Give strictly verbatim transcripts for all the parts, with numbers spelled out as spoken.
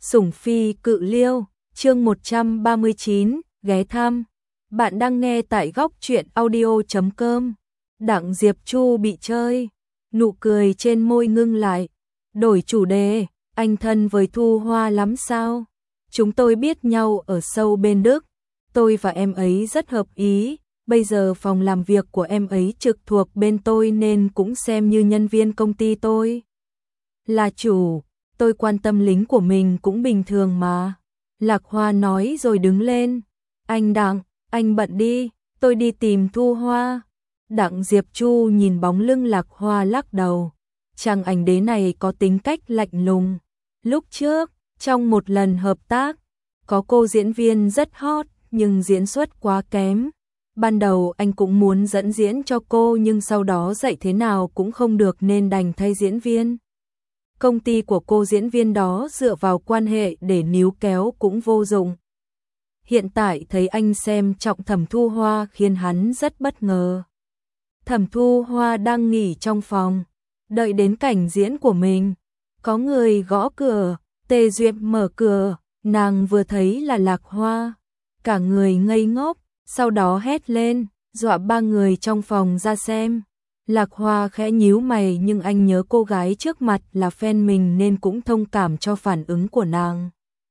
Sủng phi cự liêu, chương một trăm ba mươi chín, ghé thăm. Bạn đang nghe tại góc truyện audio chấm com. Đặng Diệp Chu bị chơi, nụ cười trên môi ngưng lại. Đổi chủ đề, anh thân với Thu Hoa lắm sao? Chúng tôi biết nhau ở sâu bên Đức, tôi và em ấy rất hợp ý. Bây giờ phòng làm việc của em ấy trực thuộc bên tôi nên cũng xem như nhân viên công ty tôi. Là chủ, tôi quan tâm lính của mình cũng bình thường mà. Lạc Hoa nói rồi đứng lên. Anh Đặng, anh bận đi, tôi đi tìm Thu Hoa. Đặng Diệp Chu nhìn bóng lưng Lạc Hoa lắc đầu. Chàng ảnh đế này có tính cách lạnh lùng. Lúc trước, trong một lần hợp tác, có cô diễn viên rất hot nhưng diễn xuất quá kém. Ban đầu anh cũng muốn dẫn diễn cho cô nhưng sau đó dạy thế nào cũng không được nên đành thay diễn viên. Công ty của cô diễn viên đó dựa vào quan hệ để níu kéo cũng vô dụng. Hiện tại thấy anh xem trọng Thẩm Thu Hoa khiến hắn rất bất ngờ. Thẩm Thu Hoa đang nghỉ trong phòng, đợi đến cảnh diễn của mình. Có người gõ cửa, Tề Duyệt mở cửa, nàng vừa thấy là Lạc Hoa. Cả người ngây ngốc, sau đó hét lên, dọa ba người trong phòng ra xem. Lạc Hoa khẽ nhíu mày nhưng anh nhớ cô gái trước mặt là fan mình nên cũng thông cảm cho phản ứng của nàng.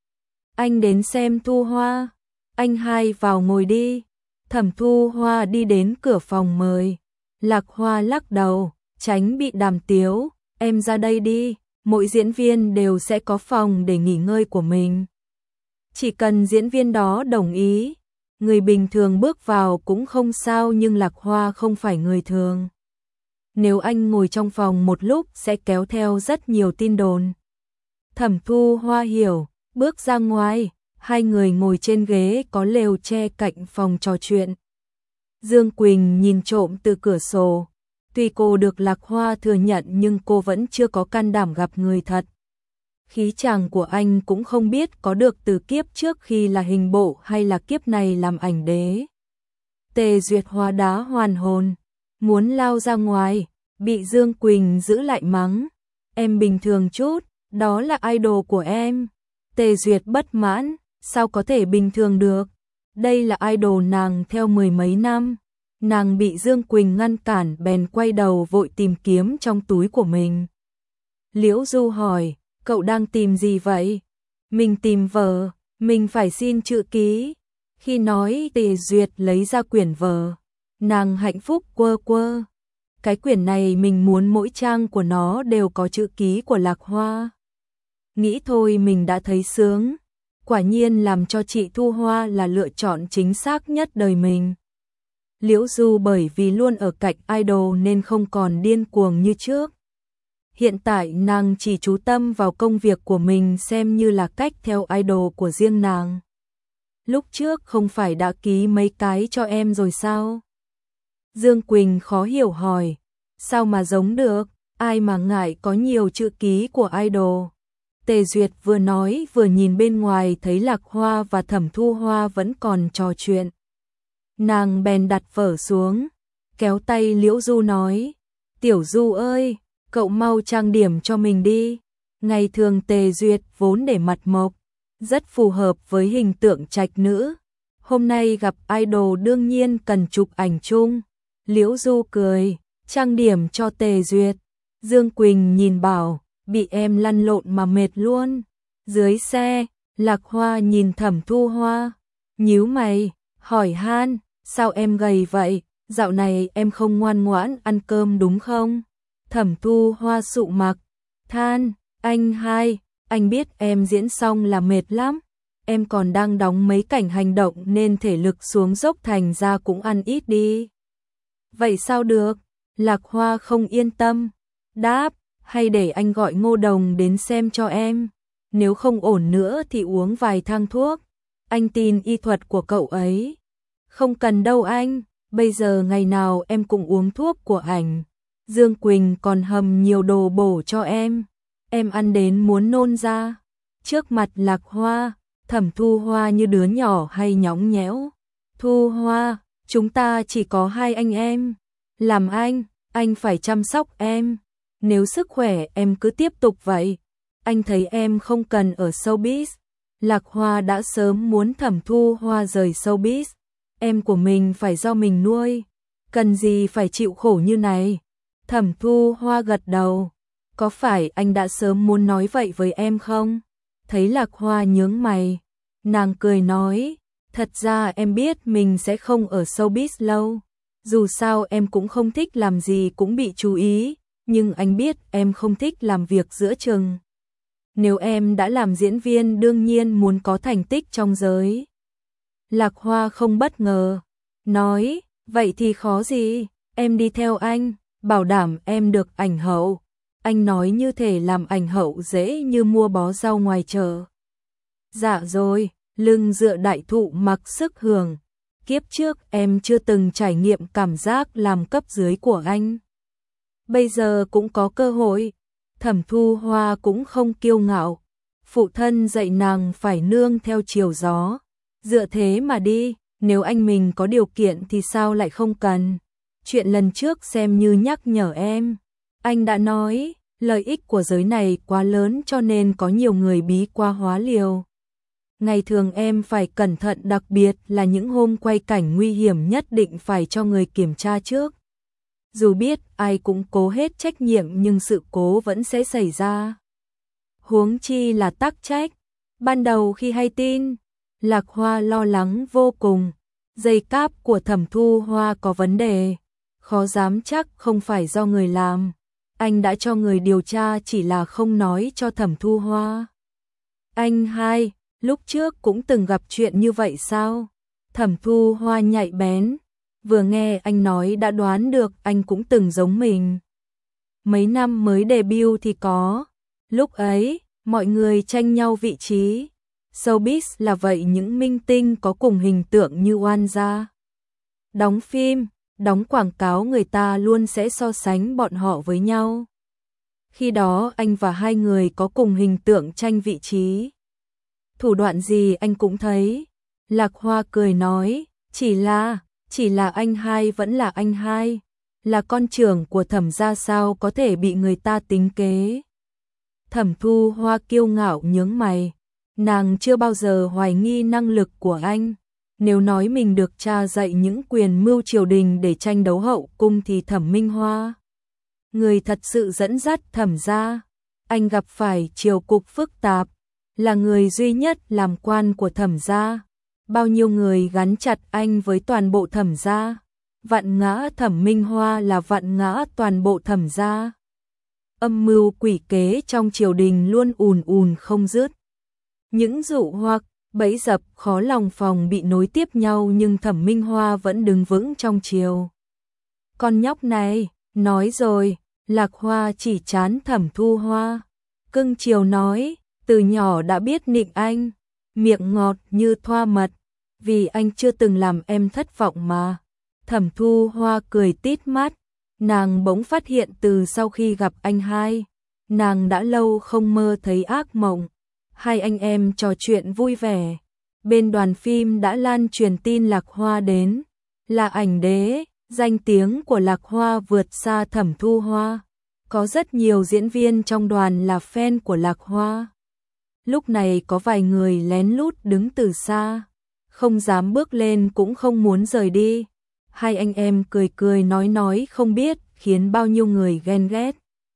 Anh đến xem Thu Hoa, anh hai vào ngồi đi. Thẩm Thu Hoa đi đến cửa phòng mời. Lạc Hoa lắc đầu, tránh bị đàm tiếu, em ra đây đi, mỗi diễn viên đều sẽ có phòng để nghỉ ngơi của mình. Chỉ cần diễn viên đó đồng ý, người bình thường bước vào cũng không sao nhưng Lạc Hoa không phải người thường. Nếu anh ngồi trong phòng một lúc sẽ kéo theo rất nhiều tin đồn. Thẩm Thu Hoa hiểu, bước ra ngoài, hai người ngồi trên ghế có lều tre cạnh phòng trò chuyện. Dương Quỳnh nhìn trộm từ cửa sổ. Tuy cô được Lạc Hoa thừa nhận nhưng cô vẫn chưa có can đảm gặp người thật. Khí chàng của anh cũng không biết có được từ kiếp trước khi là hình bộ hay là kiếp này làm ảnh đế. Tề Duyệt hóa đá hoàn hồn, muốn lao ra ngoài, bị Dương Quỳnh giữ lại mắng. Em bình thường chút, đó là idol của em. Tề Duyệt bất mãn, sao có thể bình thường được? Đây là idol nàng theo mười mấy năm. Nàng bị Dương Quỳnh ngăn cản bèn quay đầu vội tìm kiếm trong túi của mình. Liễu Du hỏi, cậu đang tìm gì vậy? Mình tìm vở, mình phải xin chữ ký. Khi nói Tề Duyệt lấy ra quyển vở, nàng hạnh phúc quơ quơ. Cái quyển này mình muốn mỗi trang của nó đều có chữ ký của Lạc Hoa. Nghĩ thôi mình đã thấy sướng. Quả nhiên làm cho chị Thu Hoa là lựa chọn chính xác nhất đời mình. Liễu Du bởi vì luôn ở cạnh idol nên không còn điên cuồng như trước. Hiện tại nàng chỉ chú tâm vào công việc của mình xem như là cách theo idol của riêng nàng. Lúc trước không phải đã ký mấy cái cho em rồi sao? Dương Quỳnh khó hiểu hỏi, sao mà giống được, ai mà ngại có nhiều chữ ký của idol. Tề Duyệt vừa nói vừa nhìn bên ngoài thấy Lạc Hoa và Thẩm Thu Hoa vẫn còn trò chuyện. Nàng bèn đặt vở xuống, kéo tay Liễu Du nói, Tiểu Du ơi, cậu mau trang điểm cho mình đi. Ngày thường Tề Duyệt vốn để mặt mộc, rất phù hợp với hình tượng trạch nữ. Hôm nay gặp idol đương nhiên cần chụp ảnh chung. Liễu Du cười, trang điểm cho Tề Duyệt. Dương Quỳnh nhìn bảo, bị em lăn lộn mà mệt luôn. Dưới xe, Lạc Hoa nhìn Thẩm Thu Hoa, nhíu mày, hỏi han, sao em gầy vậy, dạo này em không ngoan ngoãn ăn cơm đúng không? Thẩm Thu Hoa sụ mặt, than, anh hai, anh biết em diễn xong là mệt lắm. Em còn đang đóng mấy cảnh hành động nên thể lực xuống dốc thành ra cũng ăn ít đi. Vậy sao được? Lạc Hoa không yên tâm, đáp, hay để anh gọi Ngô Đồng đến xem cho em. Nếu không ổn nữa thì uống vài thang thuốc. Anh tin y thuật của cậu ấy. Không cần đâu anh, bây giờ ngày nào em cũng uống thuốc của ảnh. Dương Quỳnh còn hầm nhiều đồ bổ cho em. Em ăn đến muốn nôn ra. Trước mặt Lạc Hoa, Thẩm Thu Hoa như đứa nhỏ hay nhõng nhẽo. Thu Hoa, chúng ta chỉ có hai anh em. Làm anh, anh phải chăm sóc em. Nếu sức khỏe em cứ tiếp tục vậy, anh thấy em không cần ở showbiz. Lạc Hoa đã sớm muốn Thẩm Thu Hoa rời showbiz. Em của mình phải do mình nuôi, cần gì phải chịu khổ như này. Thẩm Thu Hoa gật đầu. Có phải anh đã sớm muốn nói vậy với em không? Thấy Lạc Hoa nhướng mày, nàng cười nói, thật ra em biết mình sẽ không ở showbiz lâu. Dù sao em cũng không thích làm gì cũng bị chú ý, nhưng anh biết em không thích làm việc giữa chừng. Nếu em đã làm diễn viên đương nhiên muốn có thành tích trong giới. Lạc Hoa không bất ngờ, nói, vậy thì khó gì, em đi theo anh, bảo đảm em được ảnh hậu. Anh nói như thể làm ảnh hậu dễ như mua bó rau ngoài chợ. Dạ rồi, lưng dựa đại thụ mặc sức hưởng. Kiếp trước em chưa từng trải nghiệm cảm giác làm cấp dưới của anh. Bây giờ cũng có cơ hội. Thẩm Thu Hoa cũng không kiêu ngạo. Phụ thân dạy nàng phải nương theo chiều gió. Dựa thế mà đi, nếu anh mình có điều kiện thì sao lại không cần. Chuyện lần trước xem như nhắc nhở em. Anh đã nói, lợi ích của giới này quá lớn cho nên có nhiều người bí quá hóa liều. Ngày thường em phải cẩn thận, đặc biệt là những hôm quay cảnh nguy hiểm nhất định phải cho người kiểm tra trước. Dù biết ai cũng cố hết trách nhiệm nhưng sự cố vẫn sẽ xảy ra. Huống chi là tắc trách. Ban đầu khi hay tin, Lạc Hoa lo lắng vô cùng. Dây cáp của Thẩm Thu Hoa có vấn đề. Khó dám chắc không phải do người làm. Anh đã cho người điều tra chỉ là không nói cho Thẩm Thu Hoa. Anh hai, lúc trước cũng từng gặp chuyện như vậy sao? Thẩm Thu Hoa nhạy bén. Vừa nghe anh nói đã đoán được anh cũng từng giống mình. Mấy năm mới debut thì có. Lúc ấy, mọi người tranh nhau vị trí. Showbiz là vậy, những minh tinh có cùng hình tượng như oan gia. Đóng phim, đóng quảng cáo người ta luôn sẽ so sánh bọn họ với nhau. Khi đó anh và hai người có cùng hình tượng tranh vị trí. Thủ đoạn gì anh cũng thấy. Lạc Hoa cười nói, chỉ là, chỉ là anh hai vẫn là anh hai. Là con trưởng của Thẩm gia sao có thể bị người ta tính kế. Thẩm Thu Hoa kiêu ngạo nhướng mày. Nàng chưa bao giờ hoài nghi năng lực của anh. Nếu nói mình được cha dạy những quyền mưu triều đình để tranh đấu hậu cung thì Thẩm Minh Hoa, người thật sự dẫn dắt Thẩm gia. Anh gặp phải triều cục phức tạp, là người duy nhất làm quan của Thẩm gia. Bao nhiêu người gắn chặt anh với toàn bộ Thẩm gia. Vạn ngã Thẩm Minh Hoa là vạn ngã toàn bộ Thẩm gia. Âm mưu quỷ kế trong triều đình luôn ùn ùn không dứt. Những dụ hoặc, bẫy dập khó lòng phòng bị nối tiếp nhau nhưng Thẩm Minh Hoa vẫn đứng vững trong triều. Con nhóc này, nói rồi, Lạc Hoa chỉ chán Thẩm Thu Hoa. Cưng chiều nói, từ nhỏ đã biết nịnh anh, miệng ngọt như thoa mật, vì anh chưa từng làm em thất vọng mà. Thẩm Thu Hoa cười tít mắt, nàng bỗng phát hiện từ sau khi gặp anh hai, nàng đã lâu không mơ thấy ác mộng. Hai anh em trò chuyện vui vẻ. Bên đoàn phim đã lan truyền tin Lạc Hoa đến. Là ảnh đế, danh tiếng của Lạc Hoa vượt xa Thẩm Thu Hoa. Có rất nhiều diễn viên trong đoàn là fan của Lạc Hoa. Lúc này có vài người lén lút đứng từ xa, không dám bước lên cũng không muốn rời đi. Hai anh em cười cười nói nói không biết khiến bao nhiêu người ghen ghét.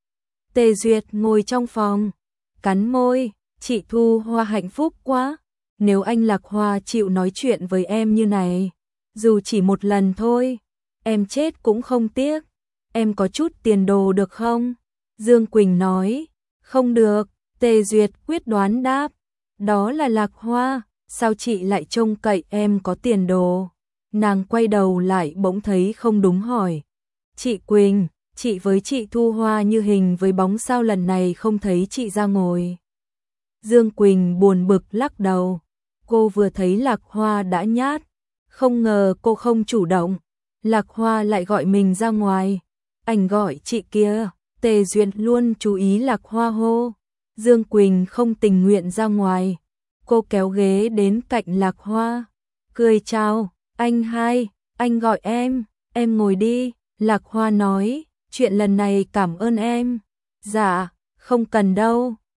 Tề Duyệt ngồi trong phòng, cắn môi. Chị Thu Hoa hạnh phúc quá. Nếu anh Lạc Hoa chịu nói chuyện với em như này, dù chỉ một lần thôi, em chết cũng không tiếc. Em có chút tiền đồ được không? Dương Quỳnh nói. Không được. Tề Duyệt quyết đoán đáp. Đó là Lạc Hoa, sao chị lại trông cậy em có tiền đồ? Nàng quay đầu lại bỗng thấy không đúng hỏi. Chị Quỳnh, chị với chị Thu Hoa như hình với bóng sao lần này không thấy chị ra ngồi? Dương Quỳnh buồn bực lắc đầu. Cô vừa thấy Lạc Hoa đã nhát. Không ngờ cô không chủ động. Lạc Hoa lại gọi mình ra ngoài. Anh gọi chị kia. Tề Duyệt luôn chú ý Lạc Hoa hô. Dương Quỳnh không tình nguyện ra ngoài. Cô kéo ghế đến cạnh Lạc Hoa. Cười chào. Anh hai, anh gọi em. Em ngồi đi. Lạc Hoa nói. Chuyện lần này cảm ơn em. Dạ, không cần đâu.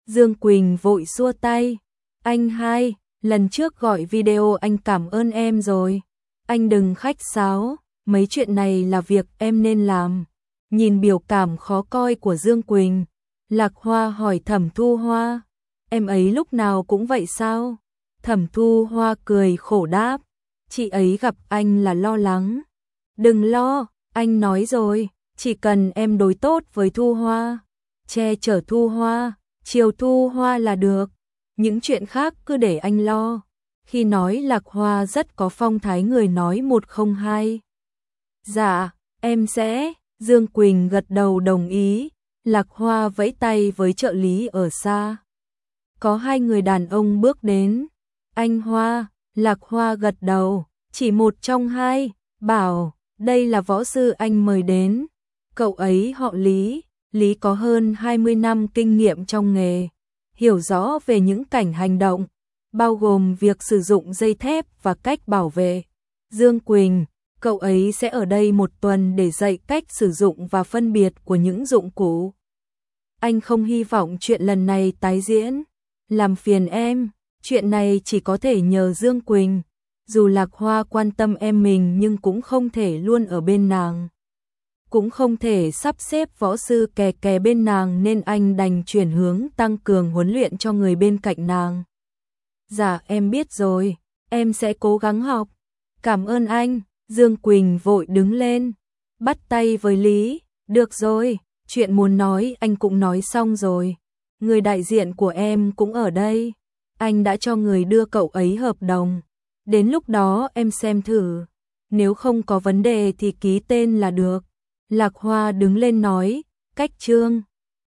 Dương Quỳnh vội xua tay. Anh hai, lần trước gọi video anh cảm ơn em rồi. Anh đừng khách sáo, mấy chuyện này là việc em nên làm. Nhìn biểu cảm khó coi của Dương Quỳnh, Lạc Hoa hỏi Thẩm Thu Hoa, em ấy lúc nào cũng vậy sao? Thẩm Thu Hoa cười khổ đáp, chị ấy gặp anh là lo lắng. Đừng lo, anh nói rồi, chỉ cần em đối tốt với Thu Hoa, che chở Thu Hoa, chiều Thu Hoa là được, những chuyện khác cứ để anh lo. Khi nói Lạc Hoa rất có phong thái người nói một không hai. Dạ, em sẽ, Dương Quỳnh gật đầu đồng ý, Lạc Hoa vẫy tay với trợ lý ở xa. Có hai người đàn ông bước đến, anh Hoa, Lạc Hoa gật đầu, chỉ một trong hai, bảo, đây là võ sư anh mời đến, cậu ấy họ Lý, Lý có hơn hai mươi năm kinh nghiệm trong nghề, hiểu rõ về những cảnh hành động, bao gồm việc sử dụng dây thép và cách bảo vệ. Dương Quỳnh, cậu ấy sẽ ở đây một tuần để dạy cách sử dụng và phân biệt của những dụng cụ. Anh không hy vọng chuyện lần này tái diễn, làm phiền em, chuyện này chỉ có thể nhờ Dương Quỳnh. Dù Lạc Hoa quan tâm em mình nhưng cũng không thể luôn ở bên nàng. Cũng không thể sắp xếp võ sư kè kè bên nàng nên anh đành chuyển hướng tăng cường huấn luyện cho người bên cạnh nàng. Dạ em biết rồi, em sẽ cố gắng học. Cảm ơn anh, Dương Quỳnh vội đứng lên, bắt tay với Lý, được rồi, chuyện muốn nói anh cũng nói xong rồi. Người đại diện của em cũng ở đây, anh đã cho người đưa cậu ấy hợp đồng. Đến lúc đó em xem thử, nếu không có vấn đề thì ký tên là được. Lạc Hoa đứng lên nói, cách trương.